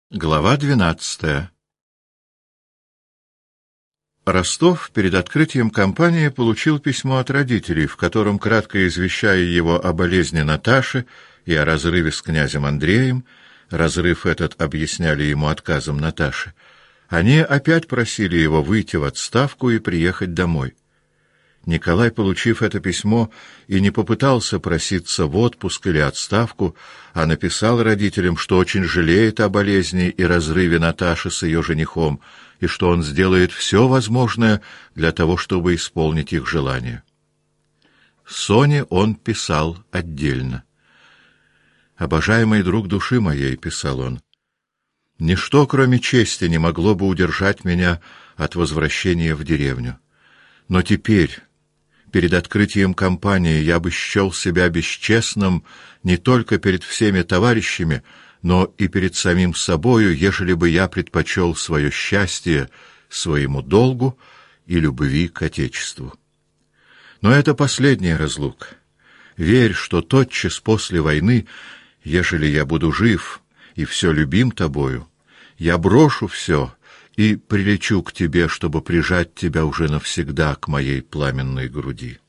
Глава 12. Ростов перед открытием кампании получил письмо от родителей, в котором, кратко извещая его о болезни Наташи и о разрыве с князем Андреем, разрыв этот объясняли ему отказом Наташи, они опять просили его выйти в отставку и приехать домой. Николай, получив это письмо, и не попытался проситься в отпуск или отставку, а написал родителям, что очень жалеет о болезни и разрыве Наташи с ее женихом, и что он сделает все возможное для того, чтобы исполнить их желание. Соне он писал отдельно. «Обожаемый друг души моей», — писал он, — «ничто, кроме чести, не могло бы удержать меня от возвращения в деревню. Но теперь, перед открытием кампании, я бы счел себя бесчестным не только перед всеми товарищами, но и перед самим собою, ежели бы я предпочел свое счастье своему долгу и любви к Отечеству. Но это последняя разлука. Верь, что тотчас после войны, ежели я буду жив и все любим тобою, я брошу все и прилечу к тебе, чтобы прижать тебя уже навсегда к моей пламенной груди».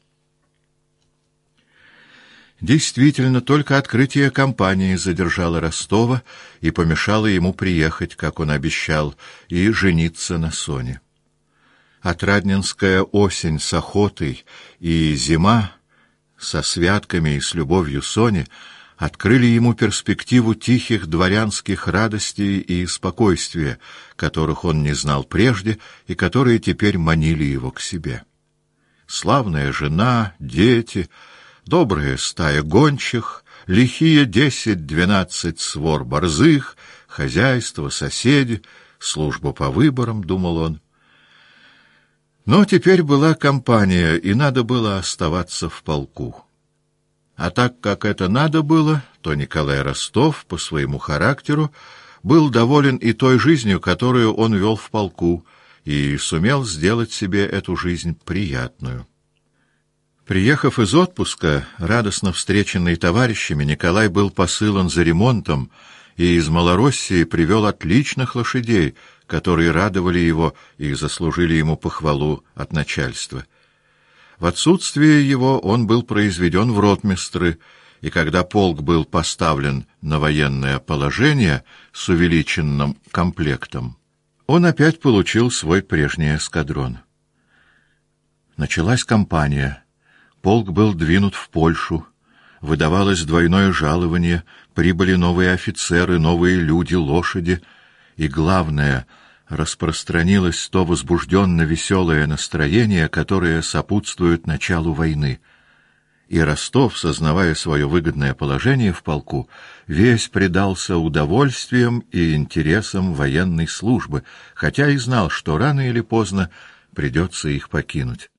Действительно, только открытие кампании задержало Ростова и помешало ему приехать, как он обещал, и жениться на Соне. Отрадненская осень с охотой и зима со святками и с любовью Сони открыли ему перспективу тихих дворянских радостей и спокойствия, которых он не знал прежде и которые теперь манили его к себе. Славная жена, дети, добрая стая гончих, лихие 10-12 свор борзых, хозяйство, соседи, служба по выборам, думал он. Но теперь была кампания, и надо было оставаться в полку. А так как это надо было, то Николай Ростов по своему характеру был доволен и той жизнью, которую он вел в полку, и сумел сделать себе эту жизнь приятную. Приехав из отпуска, радостно встреченный товарищами, Николай был посылан за ремонтом и из Малороссии привел отличных лошадей, которые радовали его и заслужили ему похвалу от начальства. В отсутствие его он был произведен в ротмистры, и когда полк был поставлен на военное положение с увеличенным комплектом, он опять получил свой прежний эскадрон. Началась кампания. Полк был двинут в Польшу, выдавалось двойное жалование, прибыли новые офицеры, новые люди, лошади, и, главное, распространилось то возбужденно-веселое настроение, которое сопутствует началу войны. И Ростов, сознавая свое выгодное положение в полку, весь предался удовольствиям и интересам военной службы, хотя и знал, что рано или поздно придется их покинуть.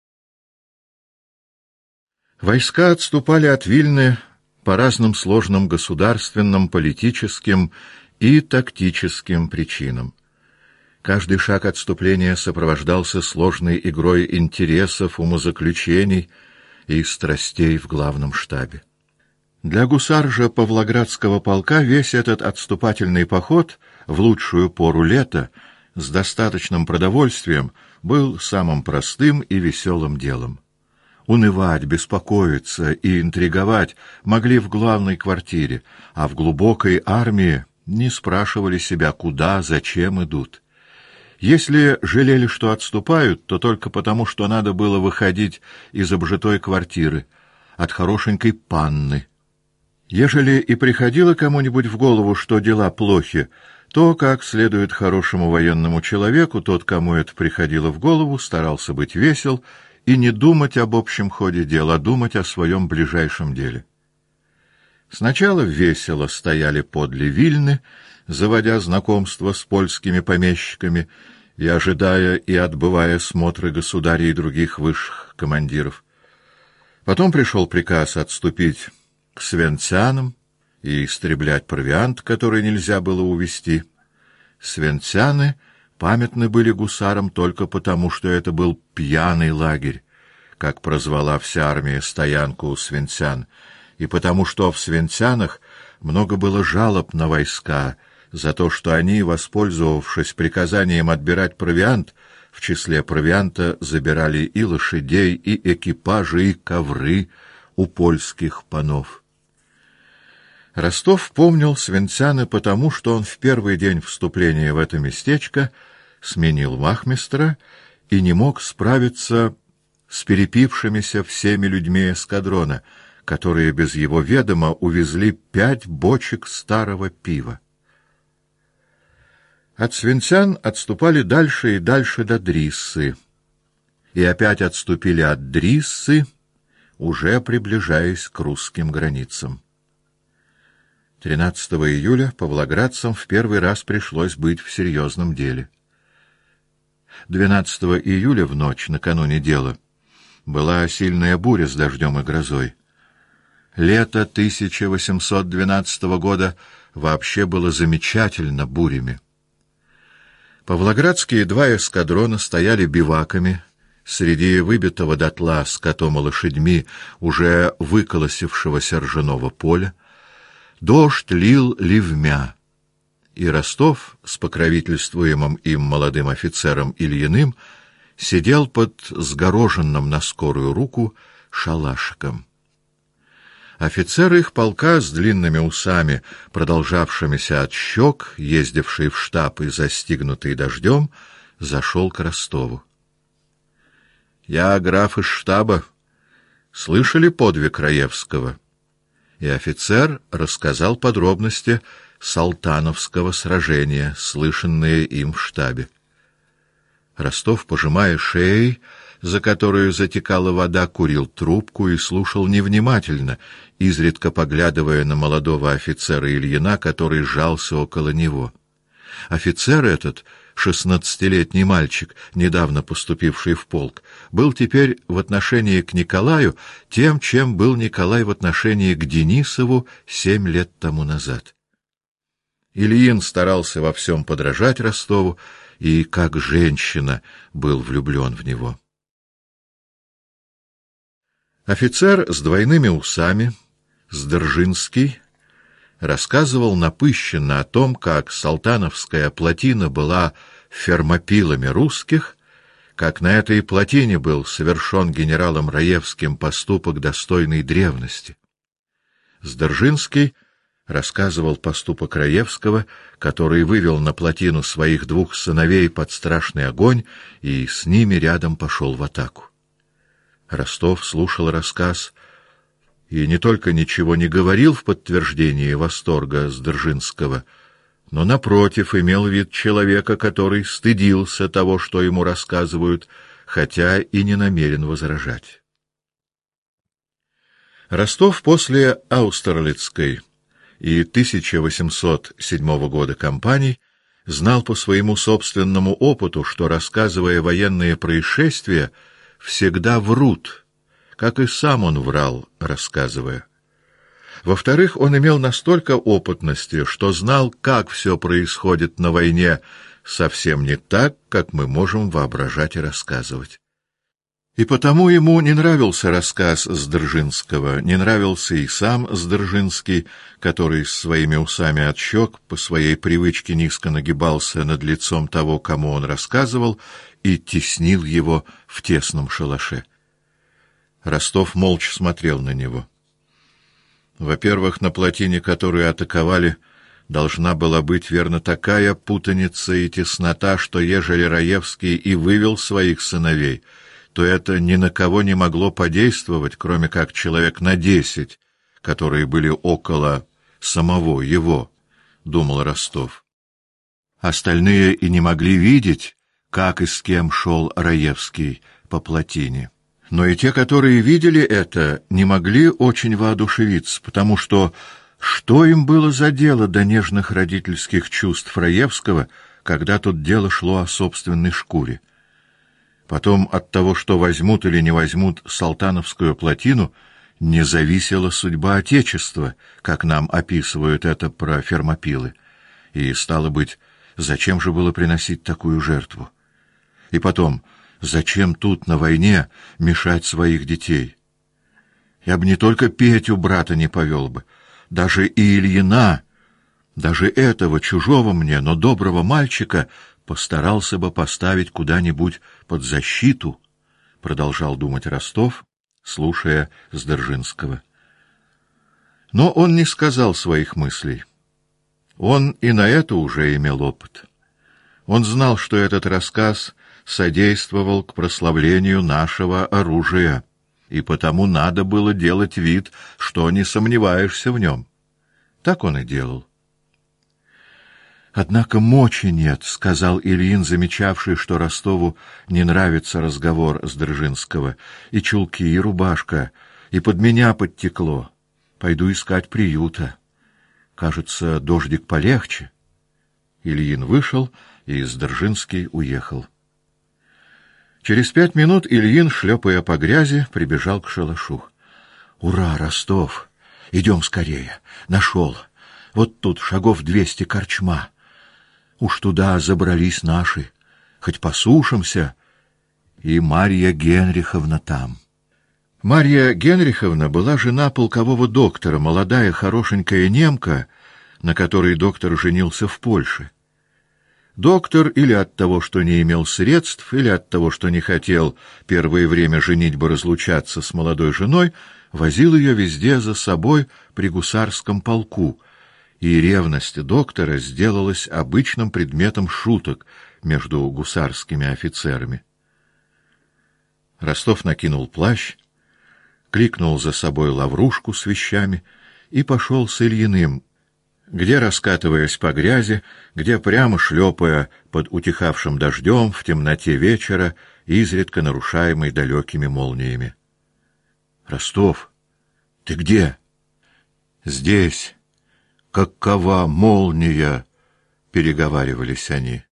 Войска отступали от Вильны по разным сложным государственным, политическим и тактическим причинам. Каждый шаг отступления сопровождался сложной игрой интересов, умозаключений и страстей в главном штабе. Для гусар же Павлоградского полка весь этот отступательный поход в лучшую пору лета с достаточным продовольствием был самым простым и веселым делом. Унывать, беспокоиться и интриговать могли в главной квартире, а в глубокой армии не спрашивали себя, куда, зачем идут. Если жалели, что отступают, то только потому, что надо было выходить из обжитой квартиры, от хорошенькой панны. Ежели и приходило кому-нибудь в голову, что дела плохи, то, как следует хорошему военному человеку, тот, кому это приходило в голову, старался быть весел и не думать об общем ходе дел, а думать о своем ближайшем деле. Сначала весело стояли подле Вильны, заводя знакомство с польскими помещиками и ожидая и отбывая смотры государей и других высших командиров. Потом пришел приказ отступить к свенцянам и истреблять провиант, который нельзя было увезти. Свенцяны памятны были гусарам только потому, что это был пьяный лагерь, как прозвала вся армия стоянку у свенцян, и потому что в Свенцянах много было жалоб на войска за то, что они, воспользовавшись приказанием отбирать провиант, в числе провианта забирали и лошадей, и экипажи, и ковры у польских панов. Ростов помнил Свинцяна потому, что он в первый день вступления в это местечко сменил вахмистра и не мог справиться с перепившимися всеми людьми эскадрона, которые без его ведома увезли 5 бочек старого пива. От Свинцян отступали дальше и дальше до Дриссы, и опять отступили от Дриссы, уже приближаясь к русским границам. 13 июля павлоградцам в первый раз пришлось быть в серьезном деле. 12 июля в ночь, накануне дела, была сильная буря с дождем и грозой. Лето 1812 года вообще было замечательно бурями. Павлоградские 2 эскадрона стояли биваками среди выбитого дотла скотом и лошадьми уже выколосившегося ржаного поля. Дождь лил ливмя, и Ростов с покровительствуемым им молодым офицером Ильиным сидел под сгороженным на скорую руку шалашиком. Офицер их полка с длинными усами, продолжавшимися от щек, ездивший в штаб и застигнутый дождем, зашел к Ростову. — Я граф из штаба. Слышали подвиг Раевского? И офицер рассказал подробности Салтановского сражения, слышанные им в штабе. Ростов, пожимая шеей, за которую затекала вода, курил трубку и слушал невнимательно, изредка поглядывая на молодого офицера Ильина, который сжался около него. Офицер этот, 16-летний мальчик, недавно поступивший в полк, был теперь в отношении к Николаю тем, чем был Николай в отношении к Денисову 7 лет тому назад. Ильин старался во всем подражать Ростову и, как женщина, был влюблен в него. Офицер с двойными усами, Сдержинский, рассказывал напыщенно о том, как Салтановская плотина была фермопилами русских, как на этой плотине был совершен генералом Раевским поступок, достойный древности. Сдержинский рассказывал поступок Раевского, который вывел на плотину своих 2 сыновей под страшный огонь и с ними рядом пошел в атаку. Ростов слушал рассказ и не только ничего не говорил в подтверждение восторга Сдержинского, но, напротив, имел вид человека, который стыдился того, что ему рассказывают, хотя и не намерен возражать. Ростов после Аустерлицкой и 1807 года кампаний знал по своему собственному опыту, что, рассказывая военные происшествия, всегда врут, как и сам он врал, рассказывая. Во-вторых, он имел настолько опытности, что знал, как все происходит на войне, совсем не так, как мы можем воображать и рассказывать. И потому ему не нравился рассказ Сдержинского, не нравился и сам Сдержинский, который с своими усами от щек по своей привычке низко нагибался над лицом того, кому он рассказывал, и теснил его в тесном шалаше. Ростов молча смотрел на него. Во-первых, на плотине, которую атаковали, должна была быть, верно, такая путаница и теснота, что ежели Раевский и вывел своих сыновей, то это ни на кого не могло подействовать, кроме как человек на 10, которые были около самого его, — думал Ростов. Остальные и не могли видеть, как и с кем шел Раевский по плотине. Но и те, которые видели это, не могли очень воодушевиться, потому что им было за дело до нежных родительских чувств Раевского, когда тут дело шло о собственной шкуре? Потом от того, что возьмут или не возьмут Салтановскую плотину, не зависела судьба Отечества, как нам описывают это про фермопилы. И, стало быть, зачем же было приносить такую жертву? И потом, зачем тут на войне мешать своих детей? Я бы не только Петю брата не повел бы, даже и Ильина, Даже этого чужого мне, но доброго мальчика постарался бы поставить куда-нибудь под защиту, продолжал думать Ростов, слушая Сдержинского. Но он не сказал своих мыслей. Он и на это уже имел опыт. Он знал, что этот рассказ содействовал к прославлению нашего оружия, и потому надо было делать вид, что не сомневаешься в нем. Так он и делал. «Однако мочи нет», — сказал Ильин, замечавший, что Ростову не нравится разговор Сдержинского. «И чулки, и рубашка, и под меня подтекло. Пойду искать приюта. Кажется, дождик полегче». Ильин вышел, и Сдержинский уехал. Через 5 минут Ильин, шлепая по грязи, прибежал к шалашу. «Ура, Ростов! Идем скорее! Нашел! Вот тут шагов 200 корчма. Уж туда забрались наши. Хоть посушимся. И Марья Генриховна там». Марья Генриховна была жена полкового доктора, молодая хорошенькая немка, на которой доктор женился в Польше. Доктор или от того, что не имел средств, или от того, что не хотел первое время женитьбы разлучаться с молодой женой, возил ее везде за собой при гусарском полку, и ревность доктора сделалась обычным предметом шуток между гусарскими офицерами. Ростов накинул плащ, кликнул за собой Лаврушку с вещами и пошел с Ильиным, где, раскатываясь по грязи, где, прямо шлепая под утихавшим дождем в темноте вечера, изредка нарушаемой далекими молниями. «Ростов, ты где?» «Здесь. Какова молния!» — переговаривались они.